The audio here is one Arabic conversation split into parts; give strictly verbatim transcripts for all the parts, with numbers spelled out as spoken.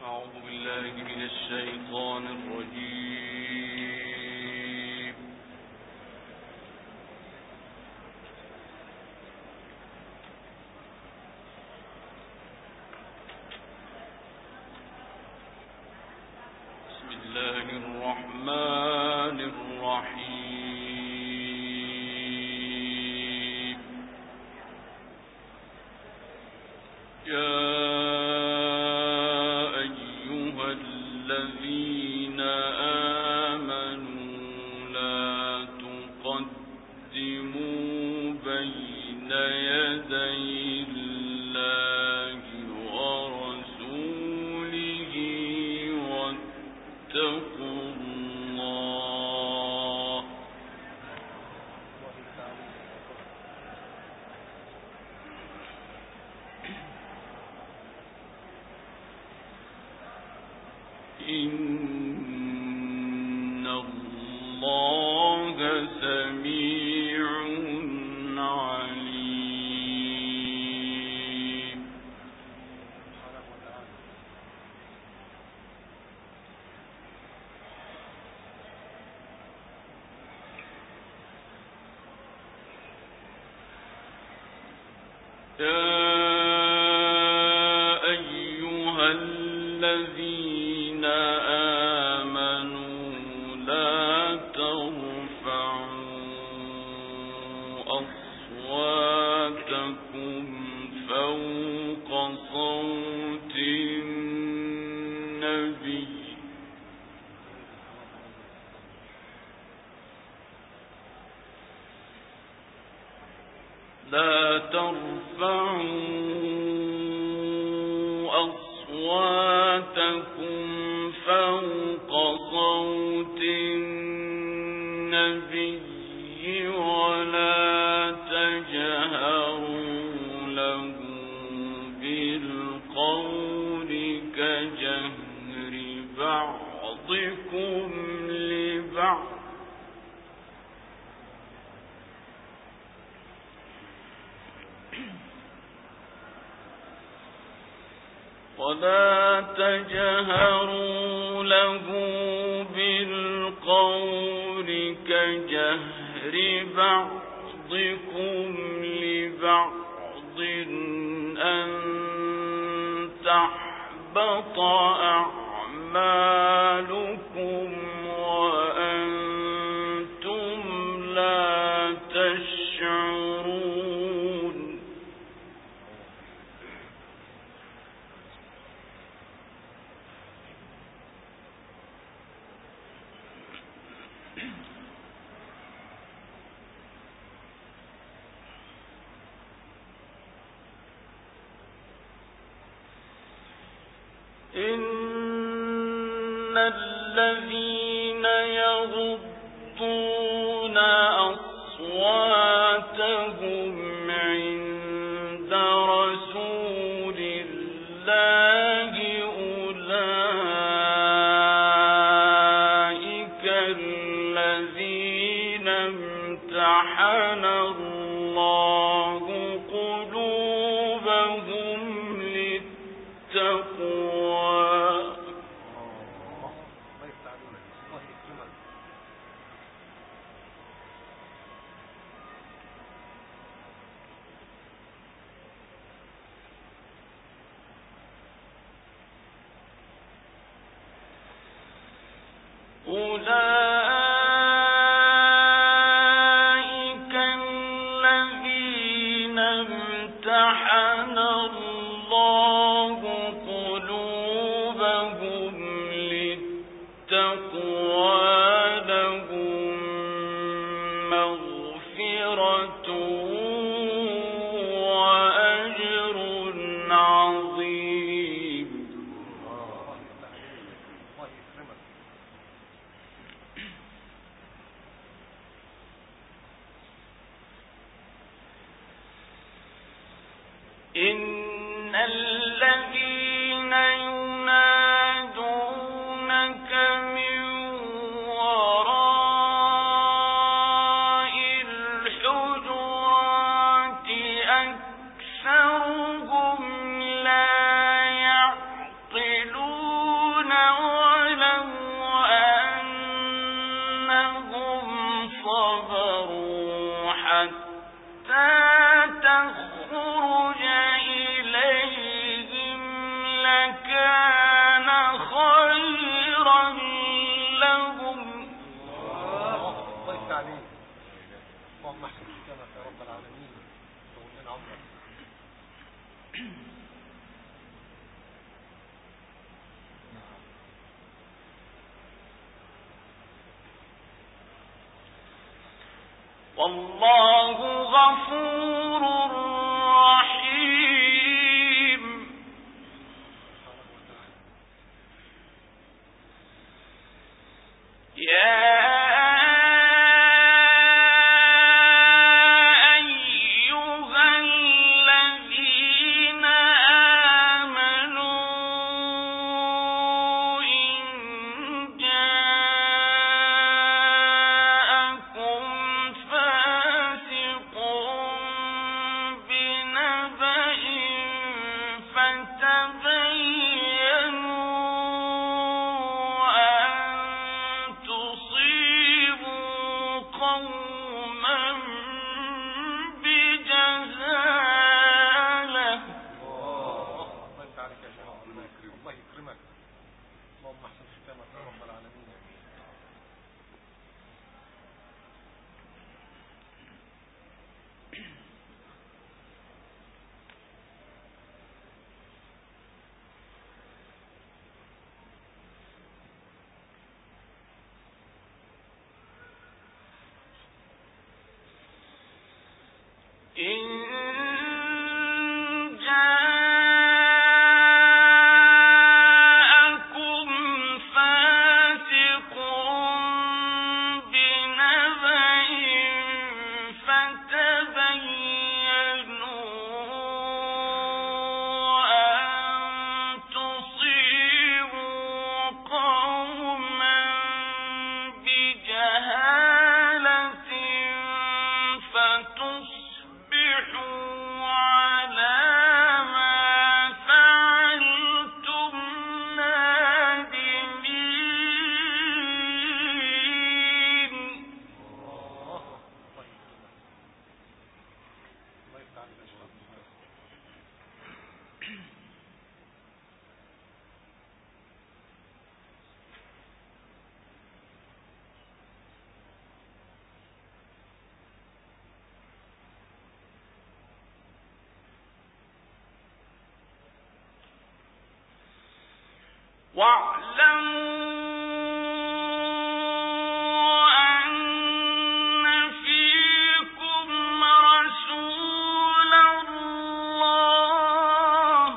أعوذ بالله من الشيطان الرجيم. بسم الله الرحمن الرحيم. يا الذين آمنوا لا تقدموا بين يدي الله ورسوله واتقوا الله إن الله سميع عليم. يا أيها الذين آمنوا لا ترفعوا أصواتكم فوق صوت النبي لا ترفعوا أصواتكم فوق صوت النبي ولا تجهروا له بالقول كجهر بعضكم لبعض ولا تجهروا له بالقول كجهر بعضكم لبعض أن تحبط أعمالكم وأنتم لا تشعرون. إن الذين يغضون أصواتهم عند رسول الله أولئك الذين امتحن الله قلوبهم للتقوى. أولئك الذين امتحن الله قلوبهم للتقوى لهم مغفرة وأجر عظيم. إن الذين ينادونك من وراء الحجرات أكثرهم لا يعقلون. لكان خيرا لهم. الله يفتح عليك. اللهم احسن ختامك يا رب العالمين. طول لنا عمرك. والله غفور رحيم. يا واعلموا أن فيكم رسول الله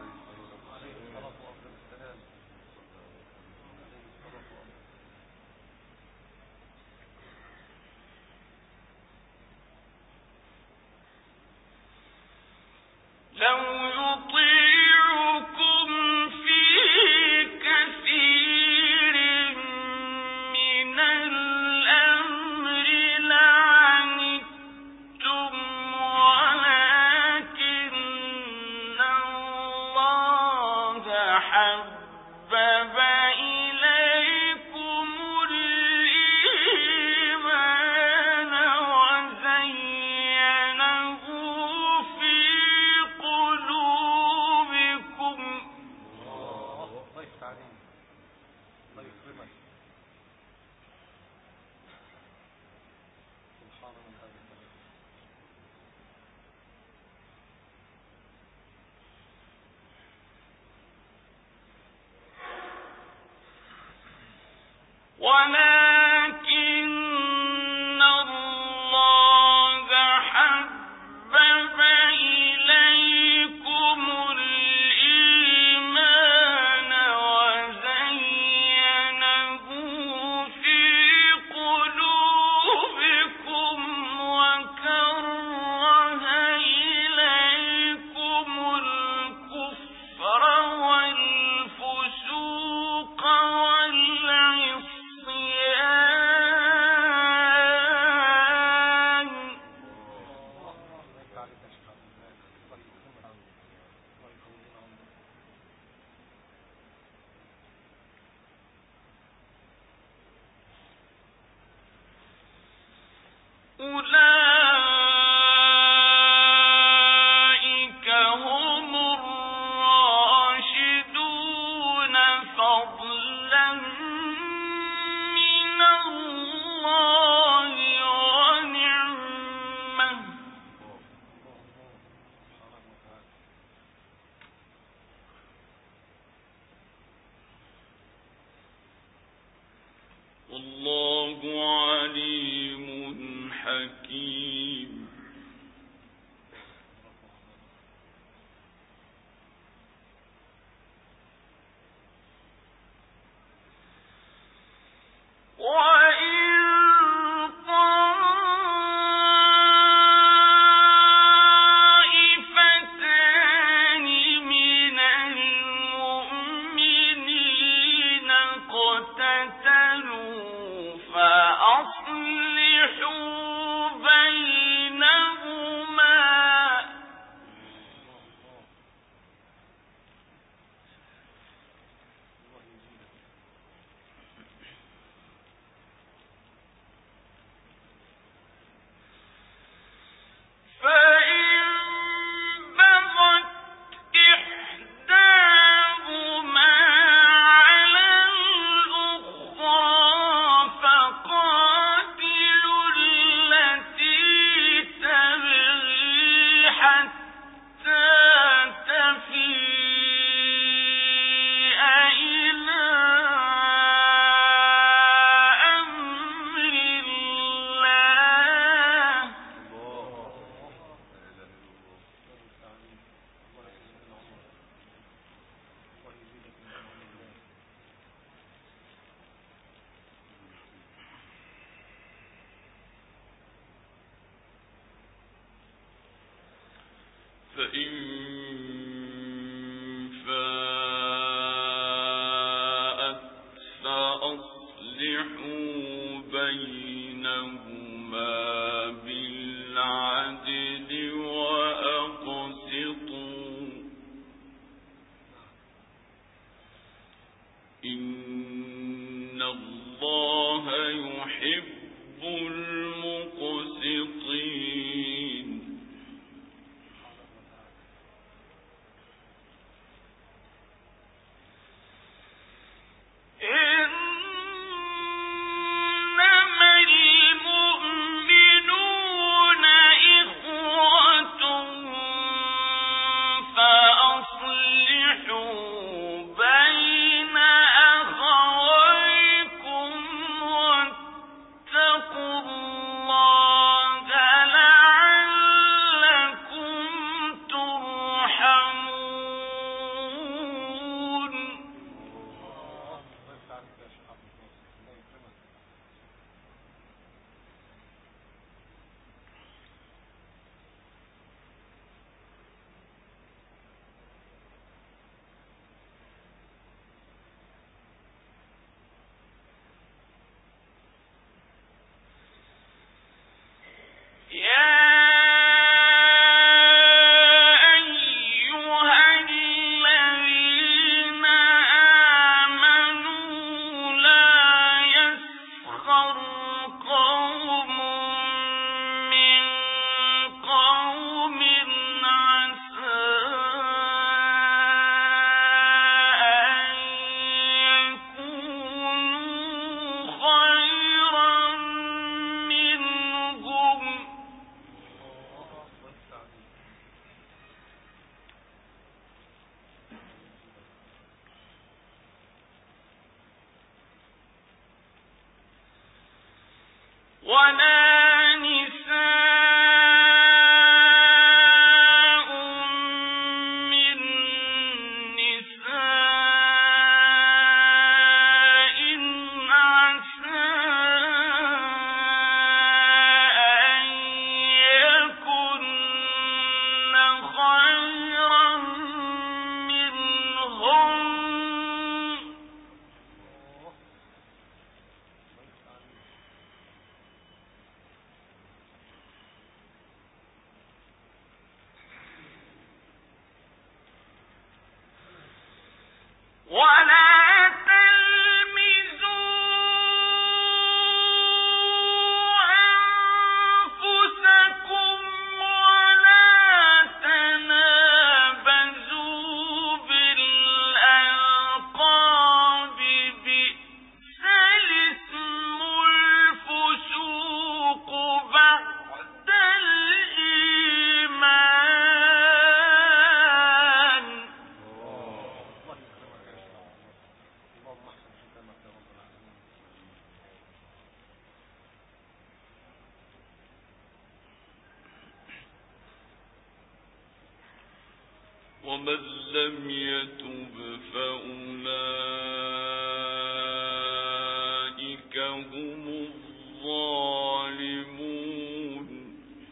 لو يطيعكم في كثير من الأمر لعنتم ولكن الله حبب إليكم الإيمان وزينه في قلوبكم. الله يفتح عليك. الله يكرمك. سبحان من هذا الكلام. ولكن الله حبب إليكم الإيمان وزينه في قلوبكم وكره إليكم الكفر والفسوق والعصيان. أولئك هم الراشدون والله عليم حكيم. فإن فاءت فأصلحوا بينهما بالعدل وأقسطوا إن الله يحب المقسطين. ولا نساء من نساء عسى أن يكن خيرا منهن. ولا تلمزوا أنفسكم ولا تنابزوا بالألقاب بئس الاسم الفسوق بعد الإيمان. ومن لم يتب فأولئك هم الظالمون.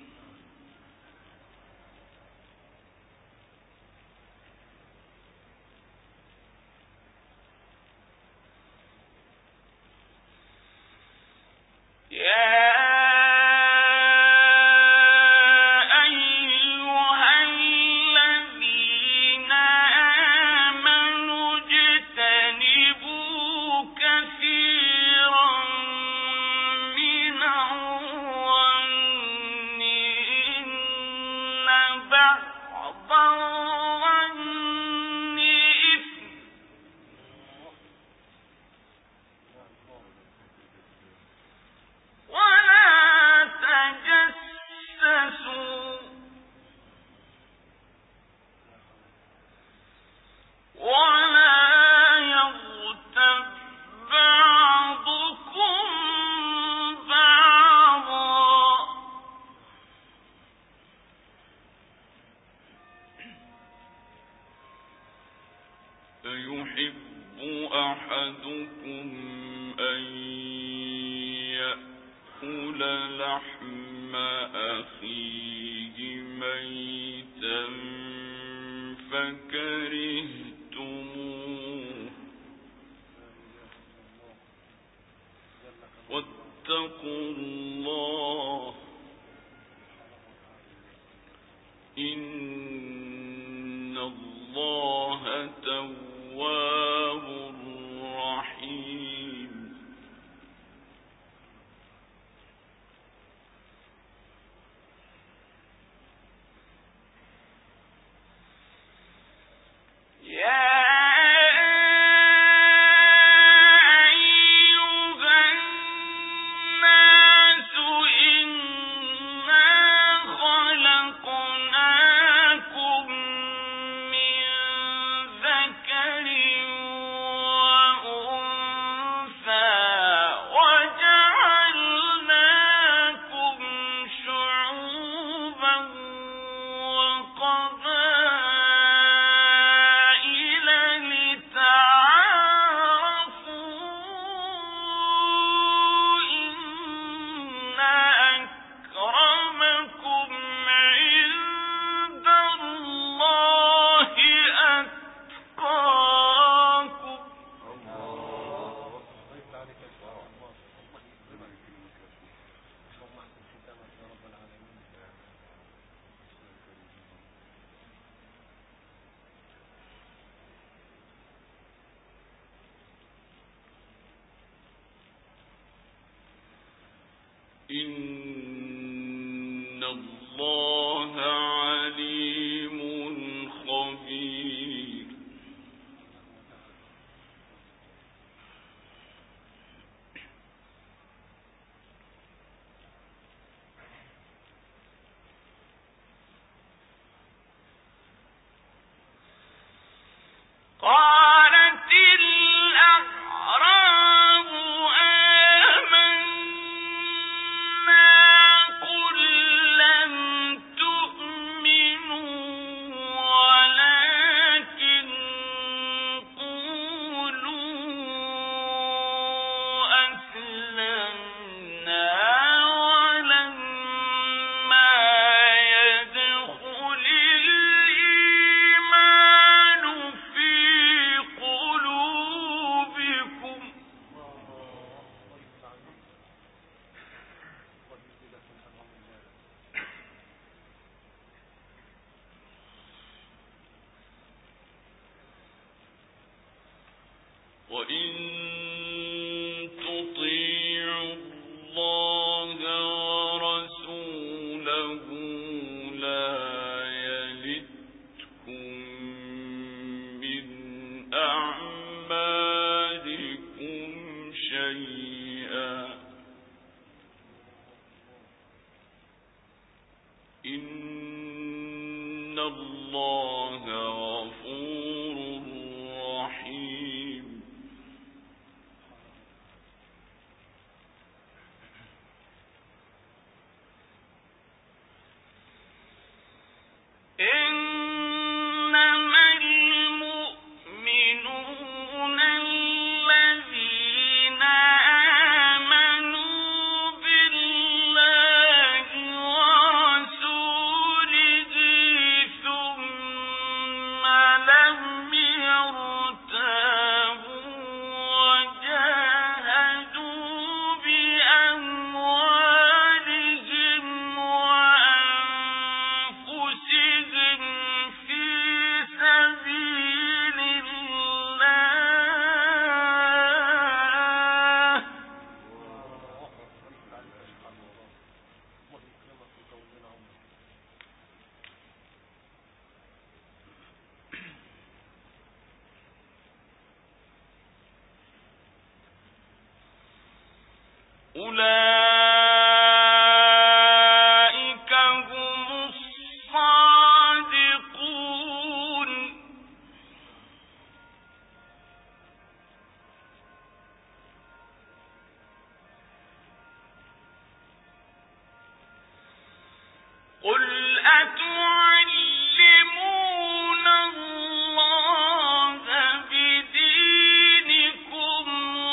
يا أيحب أحدكم أن يأكل لحم أخيه ميتا فكرهتموه واتقوا الله إن الله تواب رحيم. يا إن الله عليم خبير. قالت الأعراب وإن تطيعوا الله ورسوله لا يلتكم من أعمالكم شيئا إن الله غفور رحيم. إنما أولئك هم الصادقون قل أتعلمون الله بدينكم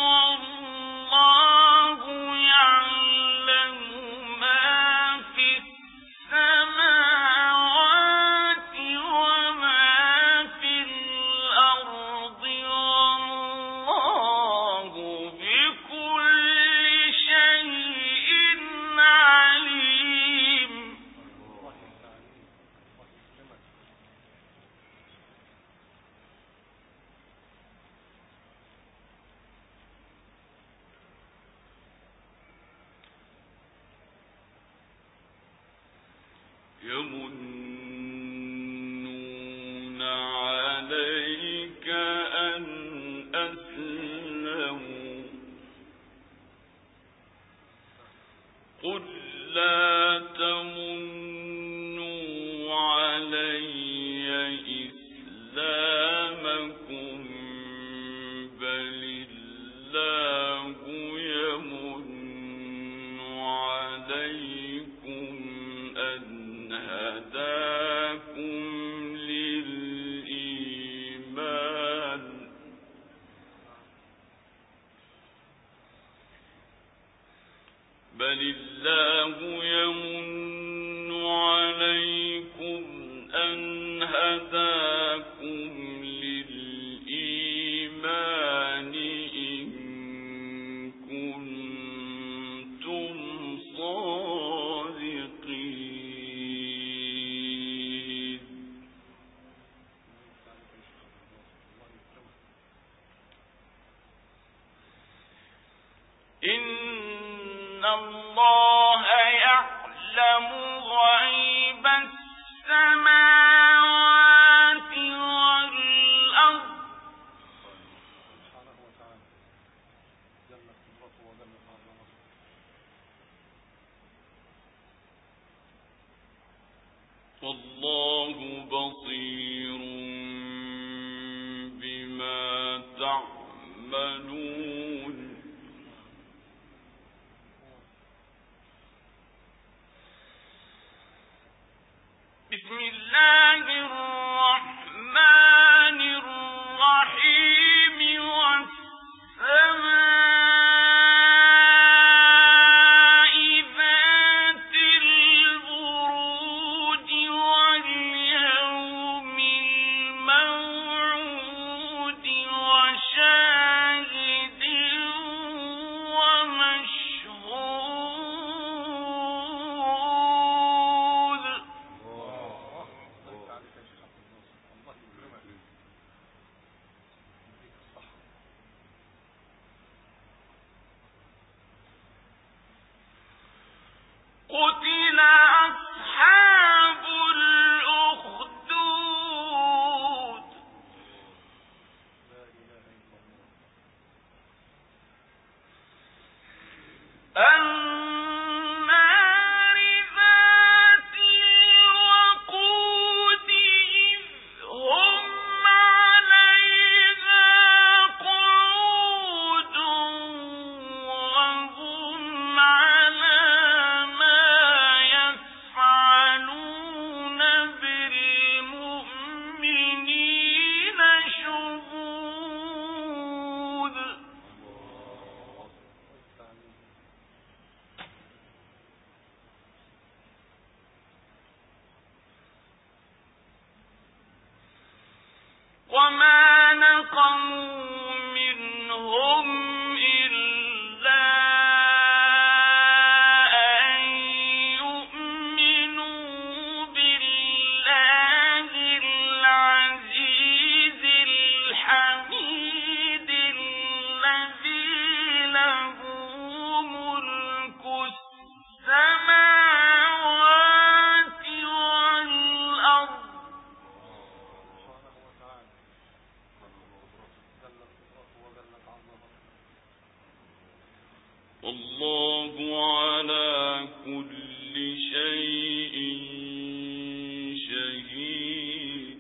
والله يعلم ما في السماوات وما في الأرض والله بكل شيء عليم يمنون عليك أن أسلموا قل لا تمنوا علي إسلامكم بل الله يمن عليكم أن هداكم للإيمان بل الله يمن عليكم أن هداكم للإيمان إن كنتم صادقين إن الله يعلم غيب السماوات والأرض سبحانه وتعالى جل قدرته وجل عظمته والله بصير بما تعملون بسم الله الرحمن الرحيم والسماء ذات البروج واليوم الموعود وشاهد ومشهود قتل أصحاب الأخدود النار ذات الوقود إذ هم عليها قعود وهم على ما يفعلون بالمؤمنين شهود وما نقموا منهم إلا أن يؤمنوا بالله العزيز الحميد الذي له ملك السماوات والأرض والله على كل شيء شهيد.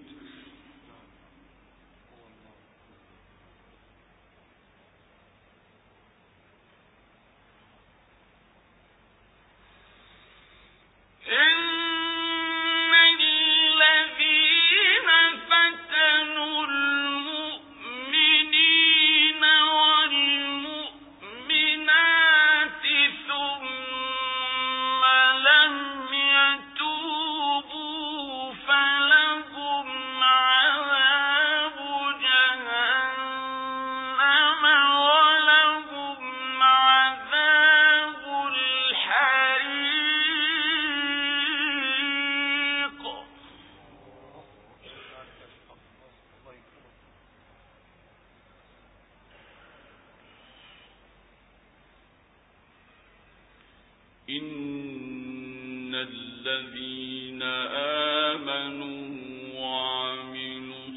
إن الذين آمنوا وعملوا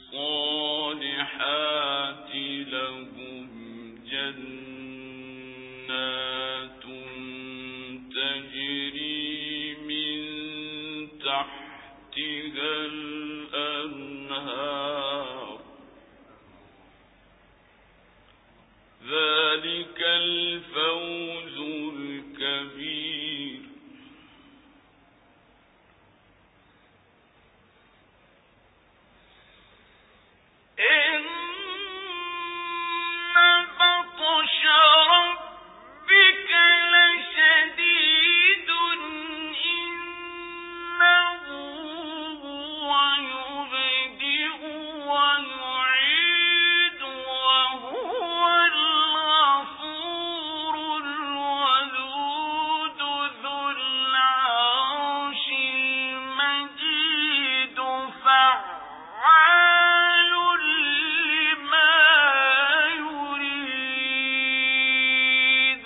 الصالحات لهم جنات تجري من تحتها الأنهار ذلك الفوز الكبير. إن بطش ربك لشديد إنه هو يبدئ ويعيد وهو الغفور الودود ذو العرش المجيد فعال لما يريد.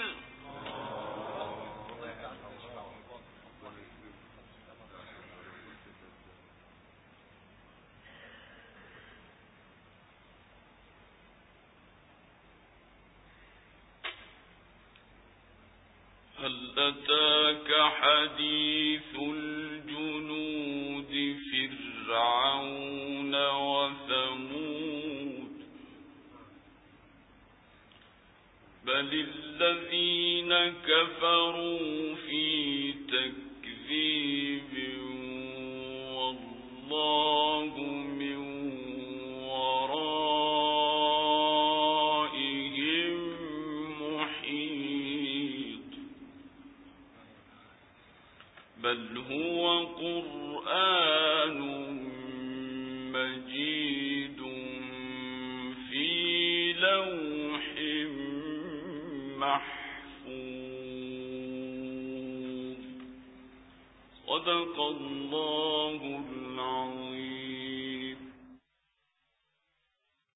هل أتاك حديث الجنود فرعون وثمود بل الذين كفروا في تكذيب والله من ورائهم محيط. بل هو قرآن مجيد في لوح محفوظ. صدق الله